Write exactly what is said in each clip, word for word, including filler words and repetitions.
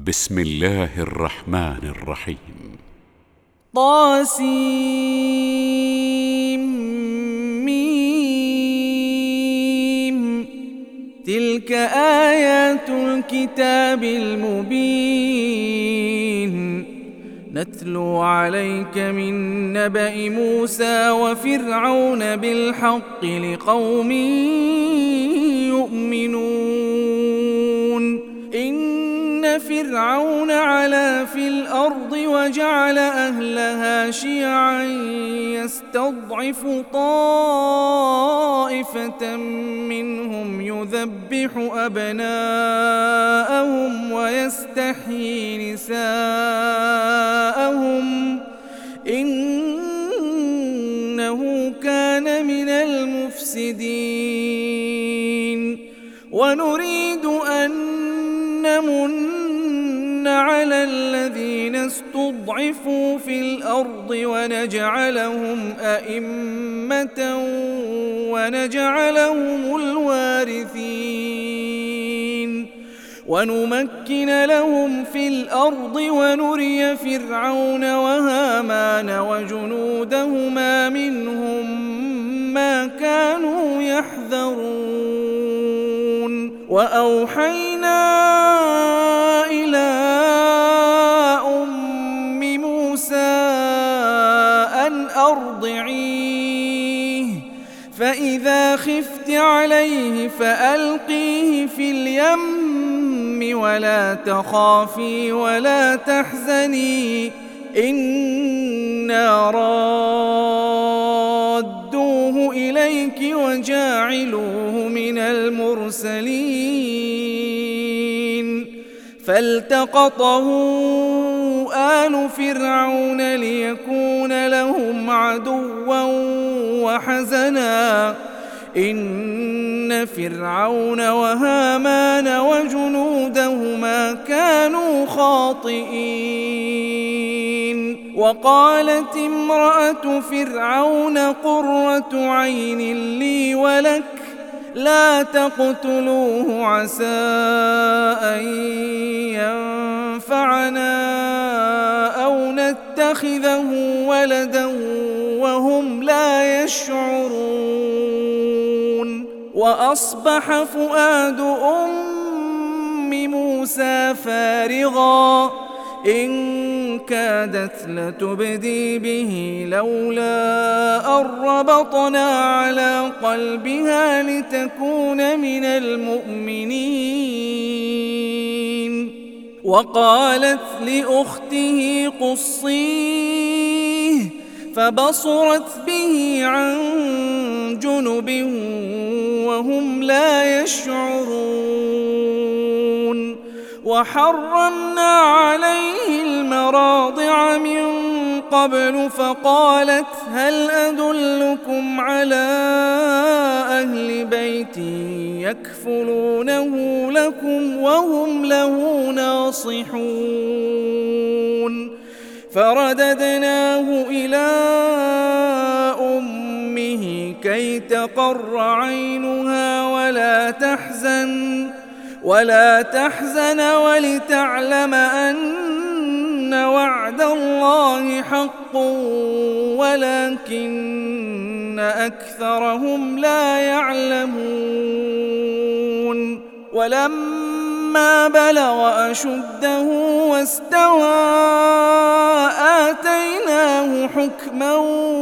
بسم الله الرحمن الرحيم. طاسيم. تلك آيات الكتاب المبين نتلو عليك من نبأ موسى وفرعون بالحق لقوم يؤمنون. إن فرعون علا في الأرض وجعل أهلها شيعا يستضعف طائفة منهم يذبح أبناءهم ويستحيي نساءهم إنه كان من المفسدين. ونريد أن نمن على الذين استضعفوا في الأرض ونجعلهم أئمة ونجعلهم الوارثين ونمكن لهم في الأرض ونري فرعون وهامان وجنودهما منهم ما كانوا يحذرون. وأوحينا إلى أم موسى أن أرضعيه فإذا خفت عليه فألقيه في اليم ولا تخافي ولا تحزني إنا رادوه إليك وجاعلوه من المرسلين. فالتقطه آل فرعون ليكون لهم عدوا وحزنا إن فرعون وهامان وجنودهما كانوا خاطئين. وقالت امرأة فرعون قرة عين لي ولك لا تقتلوه عسى أن ينفعنا أو نتخذه ولدا وهم لا يشعرون. وأصبح فؤاد أم موسى فارغا إن كادت لتبدي به لولا أن ربطنا على قلبها لتكون من المؤمنين. وقالت لأخته قصيه فبصرت به عن جنب وهم لا يشعرون. وحرمنا عليه المراضع من قبل فقالت هل أدلكم على أهل بيت يكفلونه لكم وهم له ناصحون. فرددناه إلى أمه كي تقر عينها ولا تحزن ولا تحزن ولتعلم أن وعد الله حق ولكن أكثرهم لا يعلمون. ولما بلغ أشده واستوى آتيناه حكما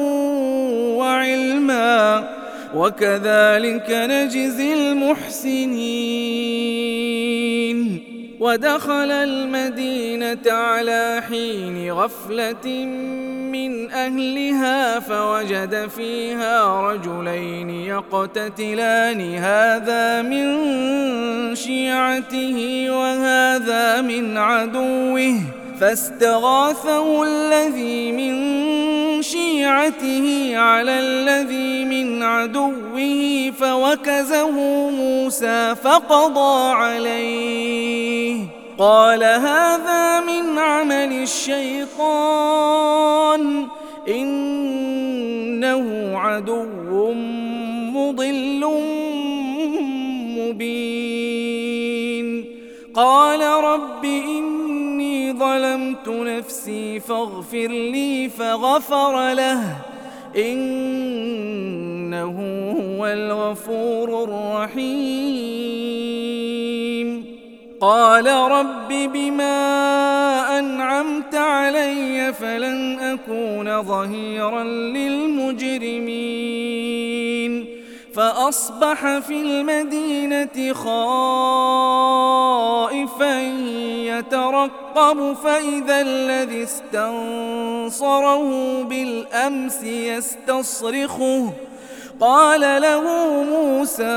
وعلما وكذلك نجزي المحسنين. ودخل المدينة على حين غفلة من أهلها فوجد فيها رجلين يقتتلان هذا من شيعته وهذا من عدوه فاستغاثه الذي من شيعته على الذي من عدوه فوكزه موسى فقضى عليه قال هذا من عمل الشيطان إنه عدو مضل مبين. قال رب إن إني ظلمت نفسي فاغفر لي فغفر له إنه هو الغفور الرحيم قال رب بما أنعمت علي فلن أكون ظهيرا للمجرمين فأصبح في المدينة خائفا يترقب فإذا الذي استنصره بالأمس يستصرخه قال له موسى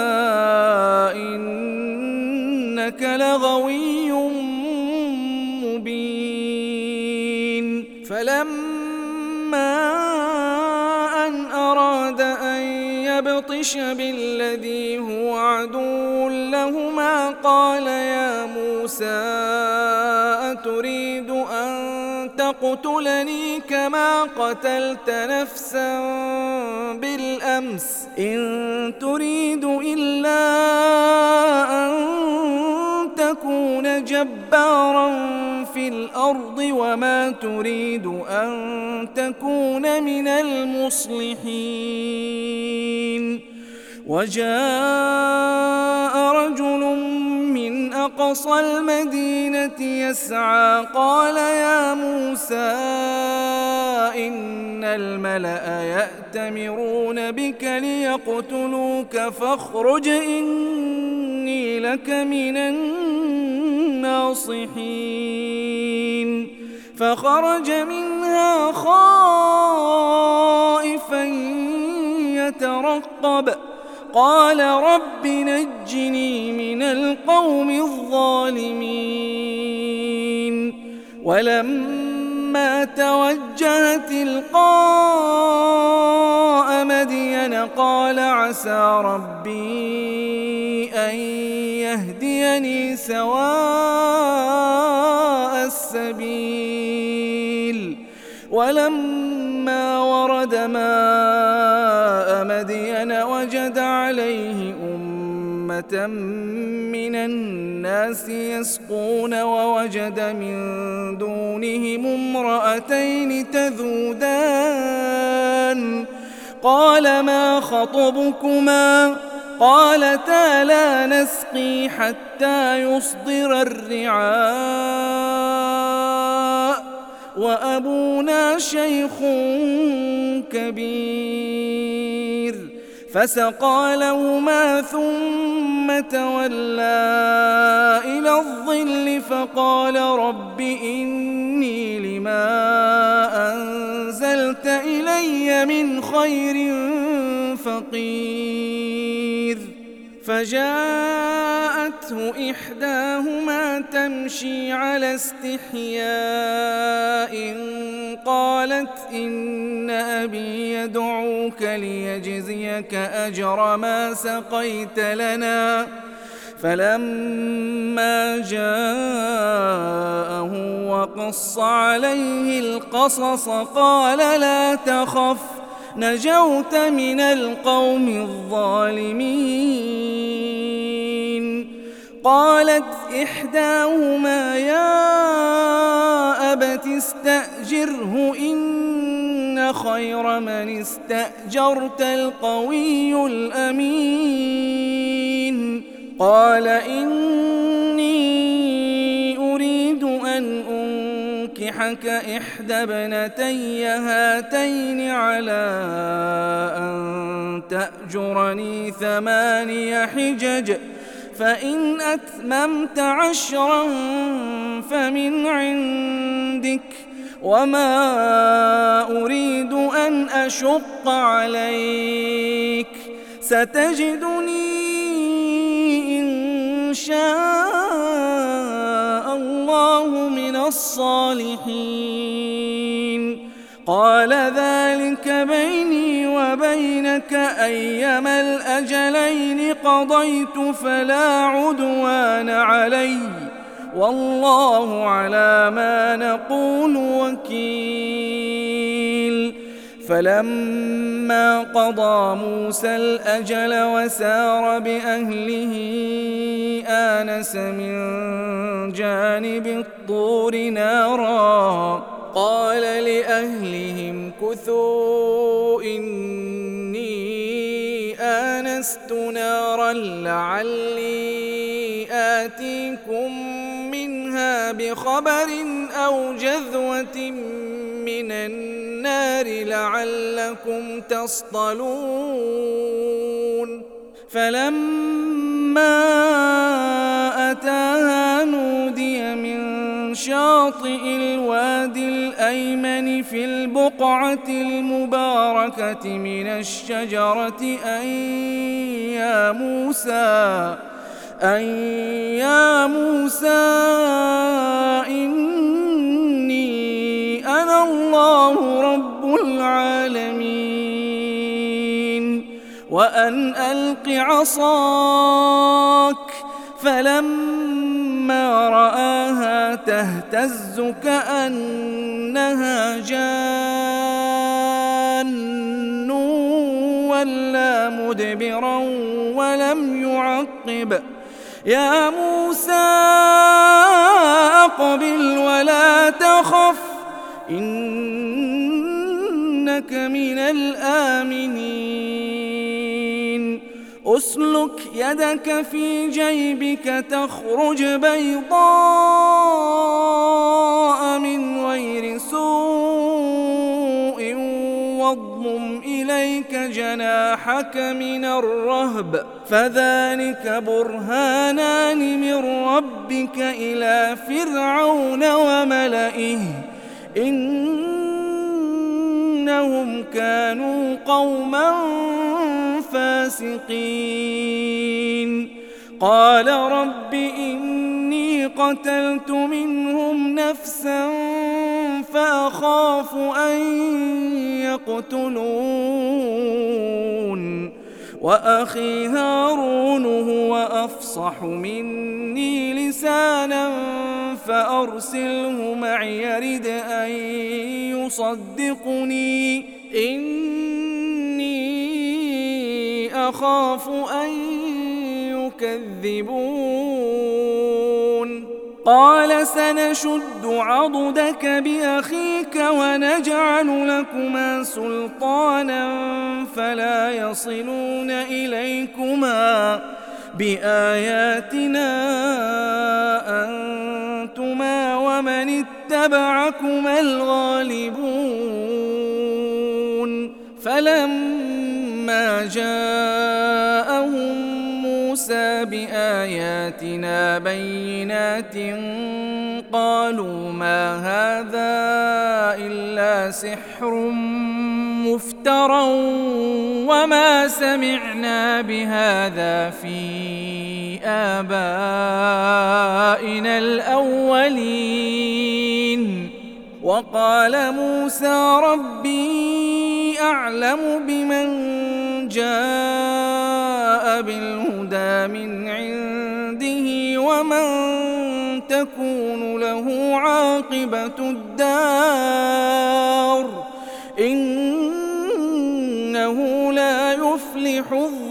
إنك لغوي مبين فلما أن أراد أن يبطش بالذي هو عدو لهما قال يا موسى أتريد أن تقتلني كما قتلت نفسا بالأمس إن تريد إلا أن تكون جبارا في الأرض وما تريد أن تكون من المصلحين وجاء رجل من أقصى المدينة يسعى قال يا موسى إن الملأ يأتمرون بك ليقتلوك فاخرج إني لك من الناصحين فخرج منها خائفا يترقب قال رب نجني من القوم الظالمين ولما توجه تلقاء مدين قال عسى ربي أن يهديني سواء السبيل ولما ورد ماء مدين وجد عليه أمة من الناس يسقون ووجد من دونهم امرأتين تذودان قال ما خطبكما قالتا لا نسقي حتى يصدر الرعاء وأبونا شيخ كبير فسقى لهما ثم تولى إلى الظل فقال رب إني لما أنزلت إلي من خير فقير فجاءته إحداهما تمشي على استحياء قالت إن أبي يدعوك ليجزيك أجر ما سقيت لنا فلما جاءه وقص عليه القصص قال لا تخف نجوت من القوم الظالمين قالت إحداهما يا أبت استأجره إن خير من استأجرت القوي الأمين قال إني أريد أن أنكحك إحدى ابنتي هاتين على أن تأجرني ثماني حجج فإن أتممت عشرا فمن عندك وما أريد أن أشق عليك ستجدني إن شاء الله من الصالحين قال ذلك بيني وبينك أيما الأجلين قضيت فلا عدوان علي والله على ما نقول وكيل فلما قضى موسى الأجل وسار بأهله آنس من جانب الطور نارا قال لأهلهم كثوا إني آنست نارا لعلي آتيكم منها بخبر أو جذوة من النار لعلكم تصطلون فلما أتاها نودي من شاطئ الوادي الأيمن في البقعة المباركة من الشجرة أن يا موسى أن يا موسى إني أنا الله رب العالمين وأن ألق عصاك فلما رآها تهتز كأنها جان ولا مدبرا ولم يعقب يا موسى أقبل ولا تخف إنك من الآمنين أسلك يدك في جيبك تخرج بيضاء من غير سوء واضمم إليك جناحك من الرهب فذلك برهانان من ربك إلى فرعون وملئه إنهم كانوا قوما فاسقين قال رب إني قتلت منهم نفسا فأخاف أن يقتلون وأخي هارون هو أفصح مني لسانا فأرسله معي يرد أن يصدقني إني أخاف أن يكذبون قال سنشد عضدك بأخيك ونجعل لكما سلطانا فلا يصلون إليكما بآياتنا أنتما ومن اتبعكما الغالبون فلما جاءهم موسى بآياتنا بينات قالوا ما هذا إلا سحر مفترى وما سمعنا بهذا في آبائنا الأولين وقال موسى ربي أعلم بمن جاء بالهدى من عنده ومن تكون له عاقبة الدار إنه لا يفلح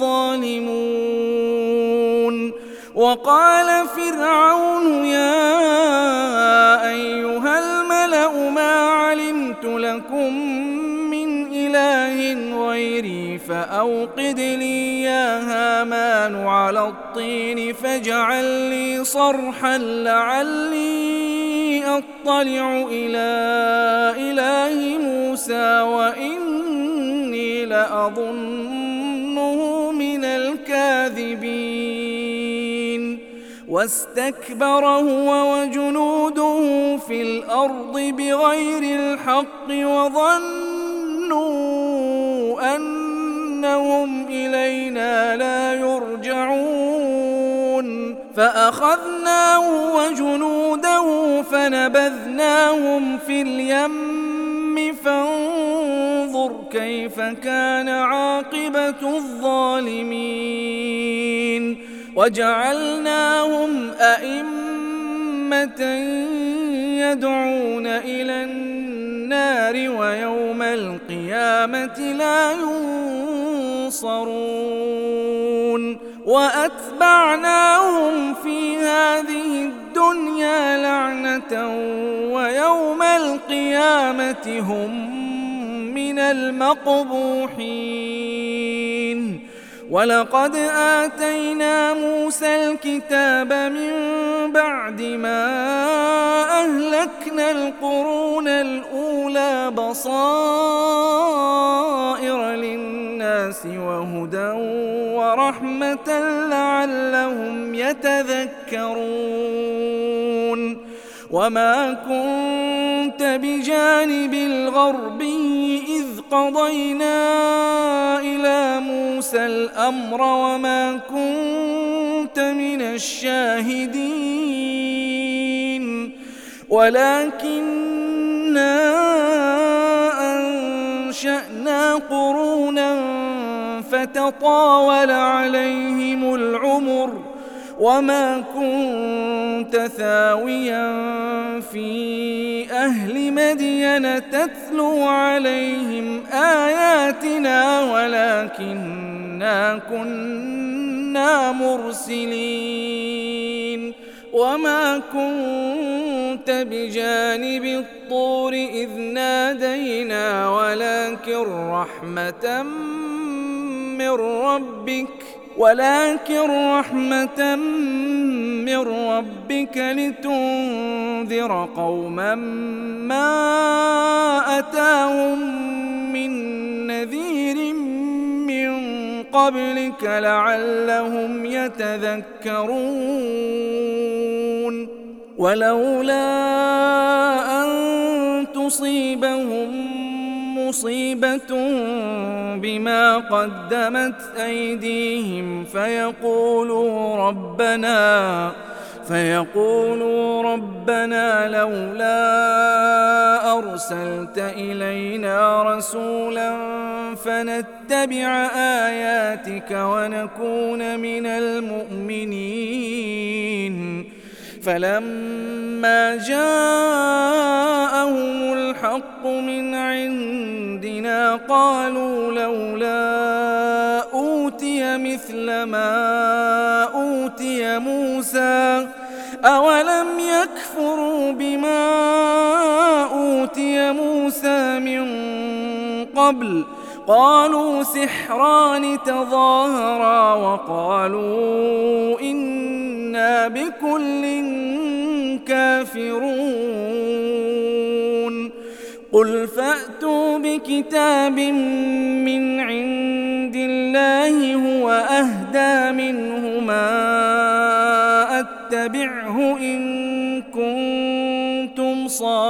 الظالمون وقال فرعون يا أيها الملأ ما علمت لكم من إله غيري فأوقد لي يا هامان على الطين فاجعل لي صرحا لعلي أطلع إلى إله موسى وإني لأظنه من الكاذبين واستكبر هو وجنوده في الأرض بغير الحق وظنوا أنهم إلينا لا يرجعون فأخذناه وجنوده فنبذناهم في اليم فانظر كيف كان عاقبة الظالمين وجعلناهم أئمة يدعون إلى النار ويوم القيامة القيامة لا ينصرون وأتبعناهم في هذه الدنيا لعنة ويوم القيامة هم من المقبوحين ولقد آتينا موسى الكتاب من بعد ما أهلكنا القرون الأولى بصائر للناس وهدى ورحمة لعلهم يتذكرون وما كنت بجانب الغربي إذ قضينا إلى موسى الأمر وما كنت من الشاهدين ولكننا أنشأنا قرونا فتطاول عليهم العمر وما كنت ثاويا في أهل مدين تتلو عليهم آياتنا ولكننا كنا مرسلين وما كنت بجانب الطور إذ نادينا ولكن رحمة من ربك ولكن رحمة من ربك لتنذر قوما ما أتاهم من نذير من قبلك لعلهم يتذكرون ولولا أن تصيبهم مصيبة بما قدمت أيديهم فيقولوا ربنا فيقولوا ربنا لولا أرسلت إلينا رسولا فنتبع آياتك ونكون من المؤمنين فلما جاءهم الحق من عندنا قالوا لولا أوتي مثل ما أوتي موسى أولم يكفروا بما أوتي موسى من قبل قالوا سحران تظاهرا وقالوا إنا بكل كافرون قل فأتوا بكتاب من عند الله هو أهدى منهما أتبعه إن كنتم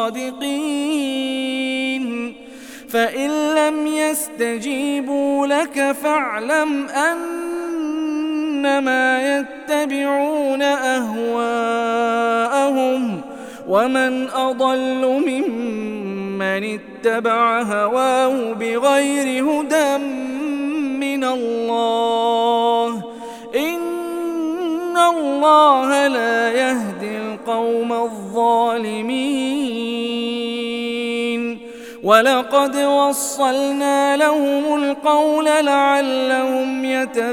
صادقين فإن لم يستجيبوا لك فاعلم أنما يتبعون أهواءهم ومن أضل ممن اتبع هواه بغير هدى من الله إن الله لا يهدي القوم الظالمين ولقد وصلنا لهم القول لعلهم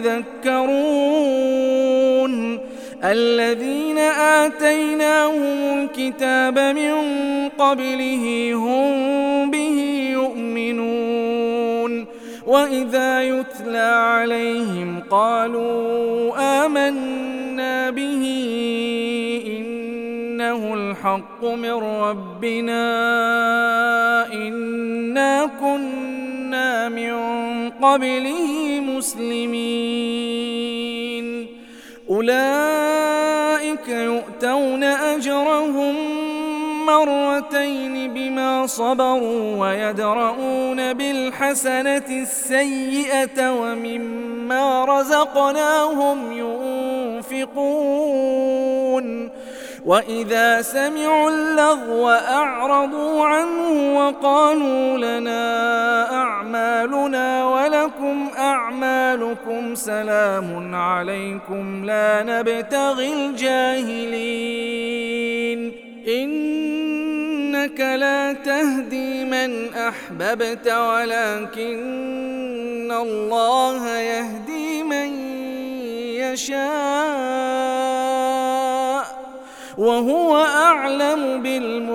يتذكرون الذين آتيناهم الكتاب من قبله هم به يؤمنون وإذا يتلى عليهم قالوا آمنا به إنه الحق من ربنا إنا كنا من قبله مسلمين أولئك يؤتون أجرهم مرتين بما صبروا ويدرؤون بالحسنة السيئة ومما رزقناهم ينفقون وإذا سمعوا اللغو أعرضوا عنه وقالوا لنا أعمالنا ولكم أعمالكم سلام عليكم لا نبتغي الجاهلين إنك لا تهدي من أحببت ولكن الله يهدي من يشاء وهو أعلم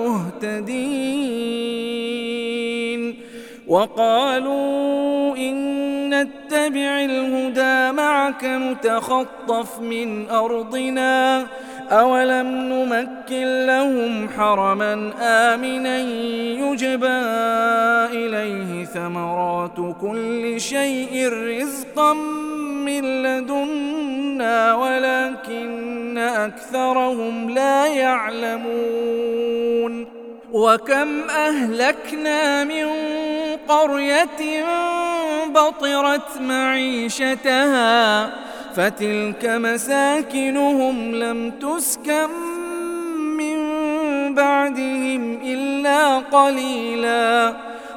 بالمهتدين. وقالوا إن نتبع الهدى معك نتخطف من أرضنا أولم نمكن لهم حرما آمنا يجبى إليه ثمرات كل شيء رزقا من لدنا ولكن أكثرهم لا يعلمون. وكم أهلكنا من قرية بطرت معيشتها فتلك مساكنهم لم تسكن من بعدهم إلا قليلا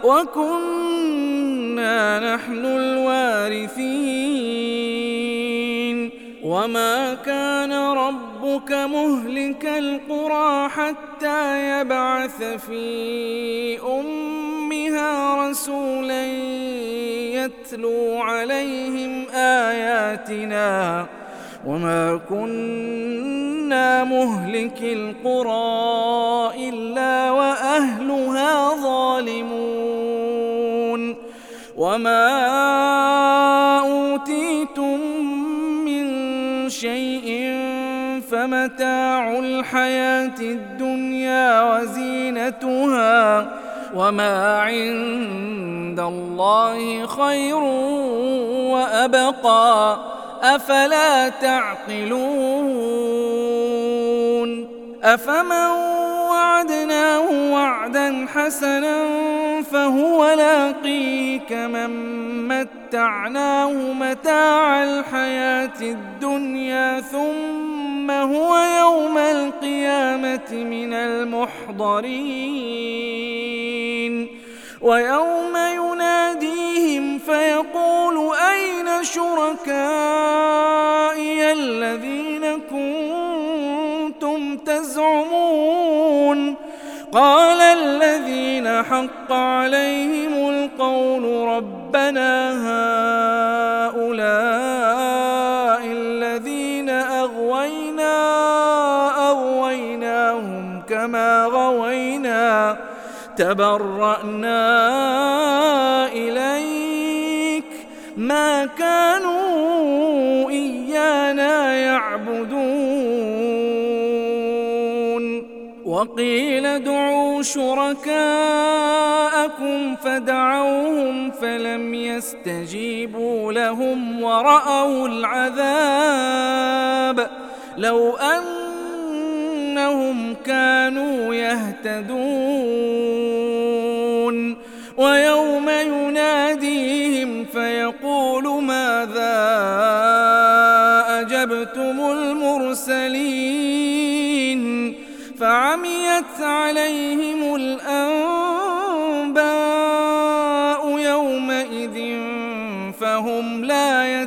وكنا نحن الوارثين. وما كان ربك مهلك القرى حتى يبعث في أمها رسولا يتلو عليهم آياتنا وما كنا مهلك القرى إلا وأهلها ظالمون. وما أوتيتم شيء فمتاع الحياة الدنيا وزينتها وما عند الله خير وأبقى أفلا تعقلون. أفمن وعدناه وعدا حسنا فهو لاقيه كمن متعناه متاع الحياة الدنيا ثم هو يوم القيامة من المحضرين. ويوم يناديهم فيقول أين شركائي الذين كنتم تزعمون قال الذين حق عليهم القول ربنا هؤلاء الذين أغوينا أغويناهم كما غوينا تبرأنا إليك ما كانوا إيانا يعبدون. وقيل ادعوا شركاءكم فدعوهم فلم يستجيبوا لهم ورأوا العذاب لو أنهم كانوا يهتدون. ويوم يناديهم فيقول ماذا أجبتم المرسلين فعميت عليهم الأنباء يومئذ فهم لا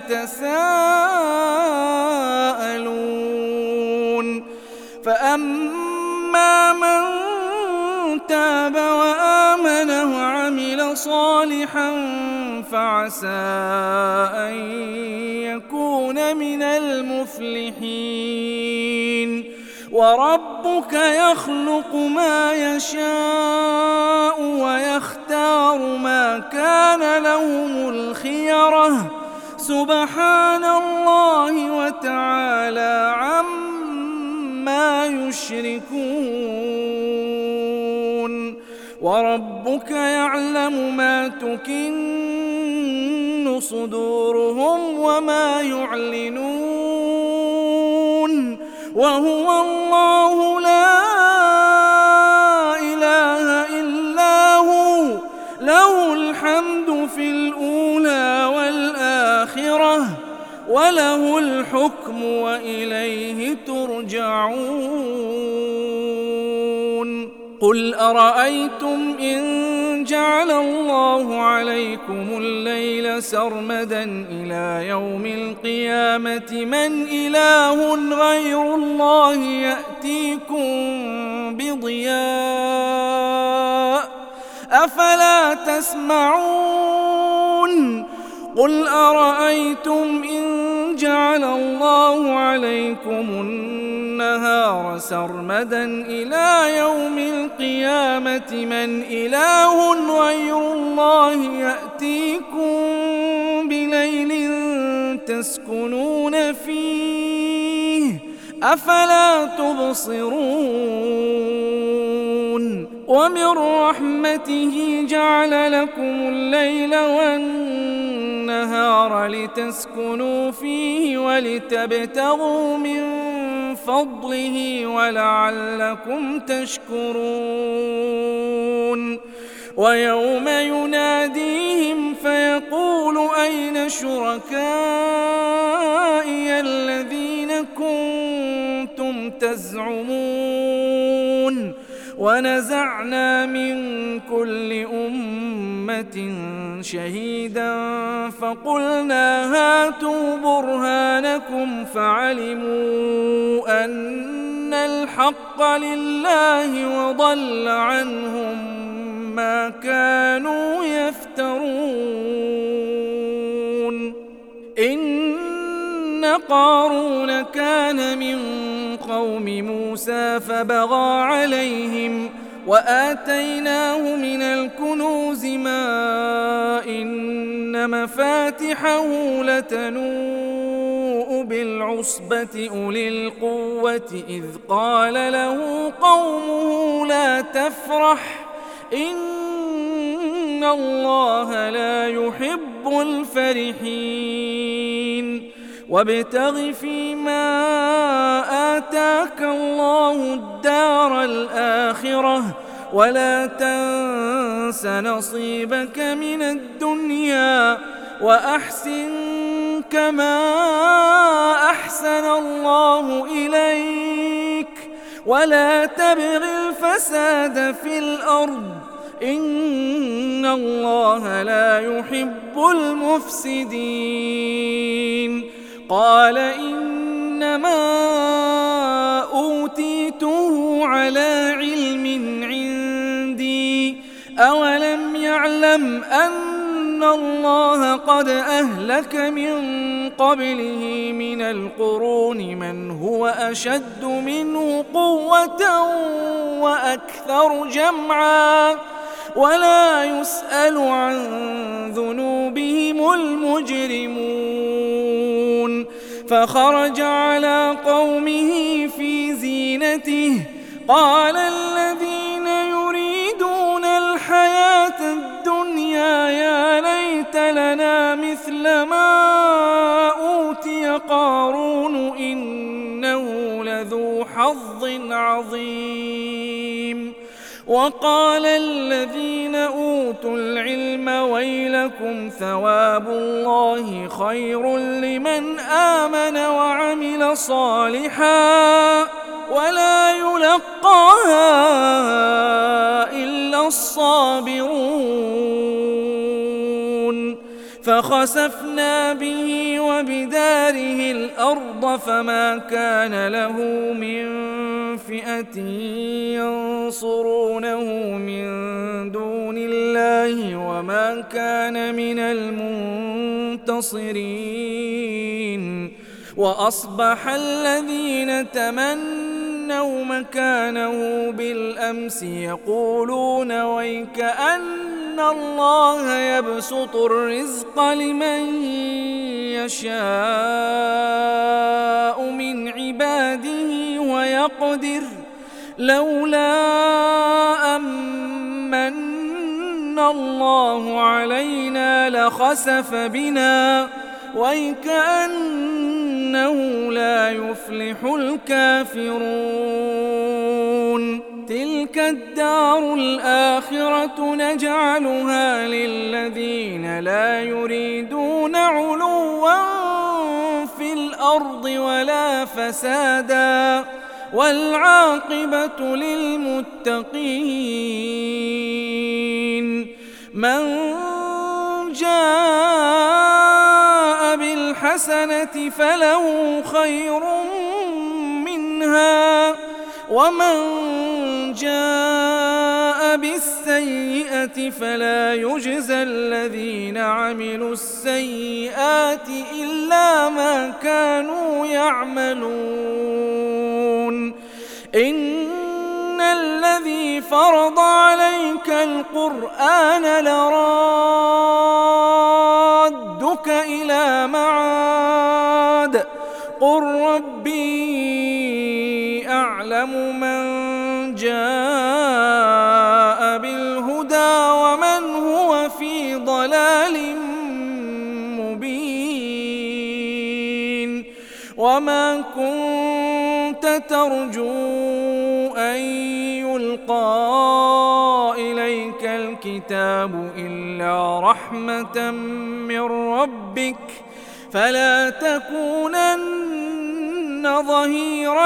يتساءلون. فأما من تاب وآمن وعمل صالحا فعسى أن يكون من المفلحين. وربك يخلق ما يشاء ويختار ما كان لهم الخيرة سبحان الله وتعالى عما يشركون. وربك يعلم ما تكن صدورهم وما يعلنون وهو الله لا إله إلا هو له الحمد في الأولى والآخرة وله الحكم وإليه ترجعون. قل أرأيتم إن جعل الله عليكم الليل سرمدا إلى يوم القيامة من إله غير الله يأتيكم بضياء أفلا تسمعون قل أرأيتم إن جعل الله عليكم النهار سرمدا إلى يوم القيامة من إله غير الله يأتيكم بليل تسكنون فيه أفلا تبصرون ومن رحمته جعل لكم الليل والنهار لتسكنوا فيه ولتبتغوا من فضله ولعلكم تشكرون ويوم يناديهم فيقول أين شركائي الذين كنتم تزعمون ونزعنا من كل أمة شهيدا فقلنا هاتوا برهانكم فعلموا أن الحق لله وضل عنهم ما كانوا يفترون إن قارون كان من قوم موسى فبغى عليهم وآتيناه من الكنوز ما إن مفاتحه لتنوء بالعصبة أولي القوة إذ قال له قومه لا تفرح إن الله لا يحب الفرحين وابتغ فيما آتاك الله الدار الآخرة ولا تنس نصيبك من الدنيا وأحسن كما أحسن الله إليك ولا تبغ الفساد في الأرض إن الله لا يحب المفسدين قال إنما أوتيته على علم عندي أولم يعلم أن الله قد أهلك من قبله من القرون من هو أشد منه قوة وأكثر جمعا ولا يسأل عن ذنوبهم المجرمون فخرج على قومه في زينته قال الذين يريدون الحياة الدنيا يا ليت لنا مثل ما أوتي قارون إنه لذو حظ عظيم وقال الذين أوتوا العلم ويلكم ثواب الله خير لمن آمن وعمل صالحا ولا يلقاها إلا الصابرون فخسفنا به وبداره الأرض فما كان له من فئة ينصرونه من دون الله وما كان من المنتصرين وأصبح الذين تمنوا مكانه بالأمس يقولون ويكأن الله يبسط الرزق لمن يشاء من عباده ويقدر لولا أمن الله علينا لخسف بنا ويكأنه لا يفلح الكافرون تلك الدار الآخرة نجعلها للذين لا يريدون علوا في الأرض ولا فسادا والعاقبة للمتقين من جاء بالحسنة فله خير منها ومن جاء بالسيئة فلا يجزى الذين عملوا السيئات إلا ما كانوا يعملون إن الذي فرض عليك القرآن لرادك إلى معاد قل ربي أعلم من جاء بالهدى ومن هو في ضلال مبين وما كنت ترجو أن يلقى إليك الكتاب إلا رحمة من ربك فلا تكونن ظهيرا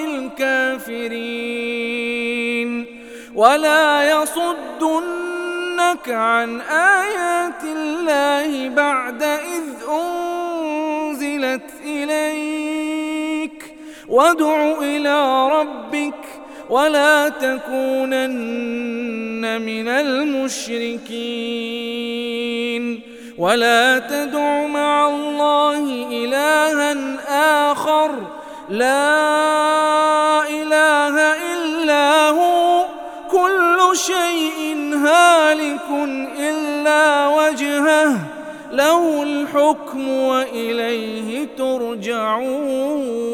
للكافرين ولا يصدنك عن آيات الله بعد إذ أنزلت إليك وادع إلى ربك ولا تكونن من المشركين ولا تدع مع الله إلها آخر لا إله إلا هو كل شيء هالك إلا وجهه له الحكم وإليه ترجعون.